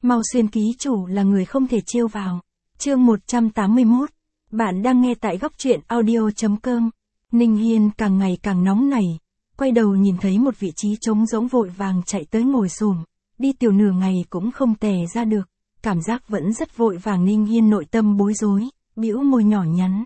Mau xuyên ký chủ là người không thể trêu vào. Chương 181. Bạn đang nghe tại góc truyện audio.com. Ninh Hiên càng ngày càng nóng nảy, quay đầu nhìn thấy một vị trí trống rỗng vội vàng chạy tới ngồi xổm, đi tiểu nửa ngày cũng không tè ra được, cảm giác vẫn rất vội vàng. Ninh Hiên nội tâm bối rối, bĩu môi nhỏ nhắn.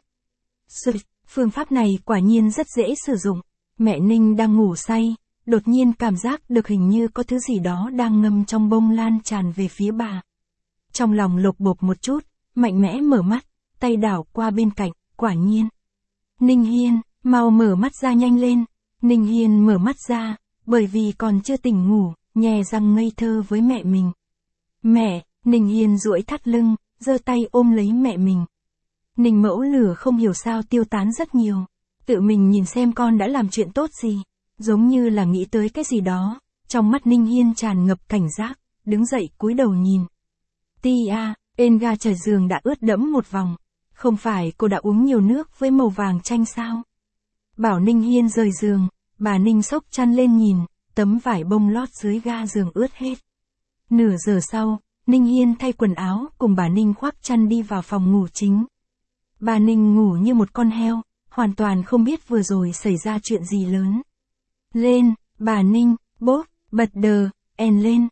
Phương pháp này quả nhiên rất dễ sử dụng. Mẹ Ninh đang ngủ say, đột nhiên cảm giác được hình như có thứ gì đó đang ngâm trong bông lan tràn về phía bà. Trong lòng lộc bộp một chút, mạnh mẽ mở mắt, tay đảo qua bên cạnh, quả nhiên. Ninh Hiên, mau mở mắt ra nhanh lên. Ninh Hiên mở mắt ra, bởi vì còn chưa tỉnh ngủ, nhè răng ngây thơ với mẹ mình. Mẹ, Ninh Hiên duỗi thắt lưng, giơ tay ôm lấy mẹ mình. Ninh mẫu lửa không hiểu sao tiêu tán rất nhiều. Tự mình nhìn xem con đã làm chuyện tốt gì. Giống như là nghĩ tới cái gì đó. Trong mắt Ninh Hiên tràn ngập cảnh giác, đứng dậy cúi đầu nhìn. Tia, ga trải giường đã ướt đẫm một vòng. Không phải cô đã uống nhiều nước với màu vàng chanh sao? Bảo Ninh Hiên rời giường, bà Ninh xốc chăn lên nhìn, tấm vải bông lót dưới ga giường ướt hết. Nửa giờ sau, Ninh Hiên thay quần áo cùng bà Ninh khoác chăn đi vào phòng ngủ chính. Bà Ninh ngủ như một con heo, hoàn toàn không biết vừa rồi xảy ra chuyện gì lớn. Lên, bà Ninh, bốp, bật đờ, lên.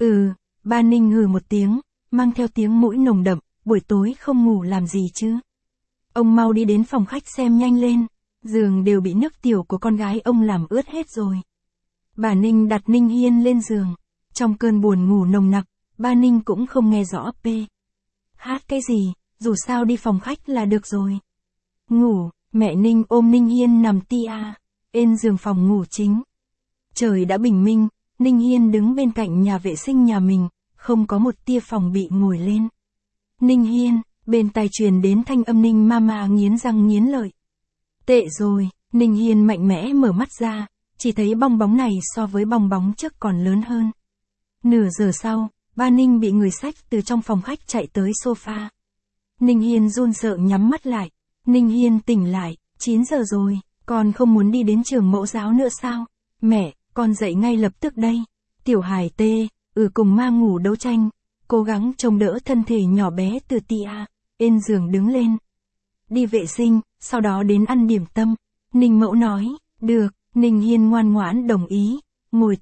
Bà Ninh hừ một tiếng, mang theo tiếng mũi nồng đậm, buổi tối không ngủ làm gì chứ? Ông mau đi đến phòng khách xem nhanh lên, giường đều bị nước tiểu của con gái ông làm ướt hết rồi. Bà Ninh đặt Ninh Hiên lên giường, trong cơn buồn ngủ nồng nặc, bà Ninh cũng không nghe rõ hát cái gì, dù sao đi phòng khách là được rồi. Ngủ, mẹ Ninh ôm Ninh Hiên nằm trên giường phòng ngủ chính. Trời đã bình minh, Ninh Hiên đứng bên cạnh nhà vệ sinh nhà mình, không có một tia phòng bị ngồi lên. Ninh Hiên, bên tai truyền đến thanh âm Ninh Mama nghiến răng nghiến lợi. Tệ rồi, Ninh Hiên mạnh mẽ mở mắt ra, chỉ thấy bong bóng này so với bong bóng trước còn lớn hơn. Nửa giờ sau, ba Ninh bị người xách từ trong phòng khách chạy tới sofa. Ninh Hiên run sợ nhắm mắt lại. Ninh Hiên tỉnh lại, 9 giờ rồi, con không muốn đi đến trường mẫu giáo nữa sao? Mẹ, con dậy ngay lập tức đây. Tiểu Hải cùng ma ngủ đấu tranh, cố gắng chống đỡ thân thể nhỏ bé từ trên giường đứng lên. Đi vệ sinh, sau đó đến ăn điểm tâm. Ninh mẫu nói, được, Ninh Hiên ngoan ngoãn đồng ý, ngồi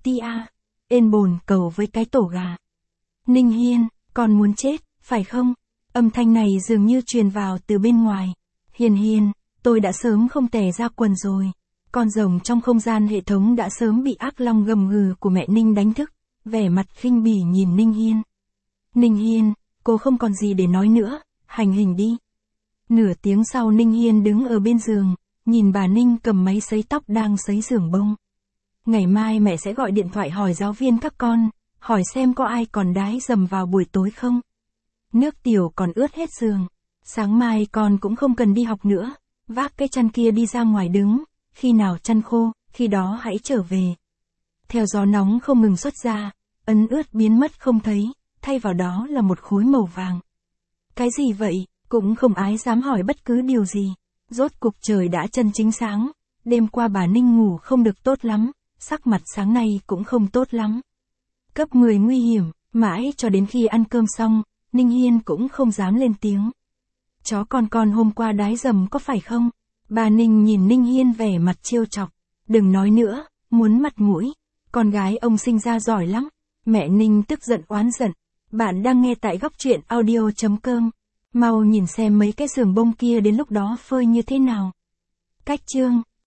trên bồn cầu với cái tổ gà. Ninh Hiên, con muốn chết, phải không? Âm thanh này dường như truyền vào từ bên ngoài. Hiên, tôi đã sớm không tè ra quần rồi. Con rồng trong không gian hệ thống đã sớm bị ác long gầm gừ của mẹ Ninh đánh thức, vẻ mặt khinh bỉ nhìn Ninh Hiên. Ninh Hiên, cô không còn gì để nói nữa, hành hình đi. Nửa tiếng sau Ninh Hiên đứng ở bên giường, nhìn bà Ninh cầm máy sấy tóc đang sấy giường bông. Ngày mai mẹ sẽ gọi điện thoại hỏi giáo viên các con, hỏi xem có ai còn đái dầm vào buổi tối không. Nước tiểu còn ướt hết giường. Sáng mai con cũng không cần đi học nữa, vác cái chăn kia đi ra ngoài đứng, khi nào chăn khô, khi đó hãy trở về. Theo gió nóng không ngừng xuất ra, ấn ướt biến mất không thấy, thay vào đó là một khối màu vàng. Cái gì vậy? Cũng không ai dám hỏi bất cứ điều gì. Rốt cục trời đã chân chính sáng, đêm qua bà Ninh ngủ không được tốt lắm, sắc mặt sáng nay cũng không tốt lắm. Cấp 10 nguy hiểm, mãi cho đến khi ăn cơm xong, Ninh Hiên cũng không dám lên tiếng. Chó con hôm qua đái dầm có phải không? Bà Ninh nhìn Ninh Hiên vẻ mặt trêu chọc. Đừng nói nữa, muốn mặt mũi. Con gái ông sinh ra giỏi lắm. Mẹ Ninh tức giận oán giận. Bạn đang nghe tại góc truyện audio.com. Mau nhìn xem mấy cái giường bông kia đến lúc đó phơi như thế nào. Cách chương.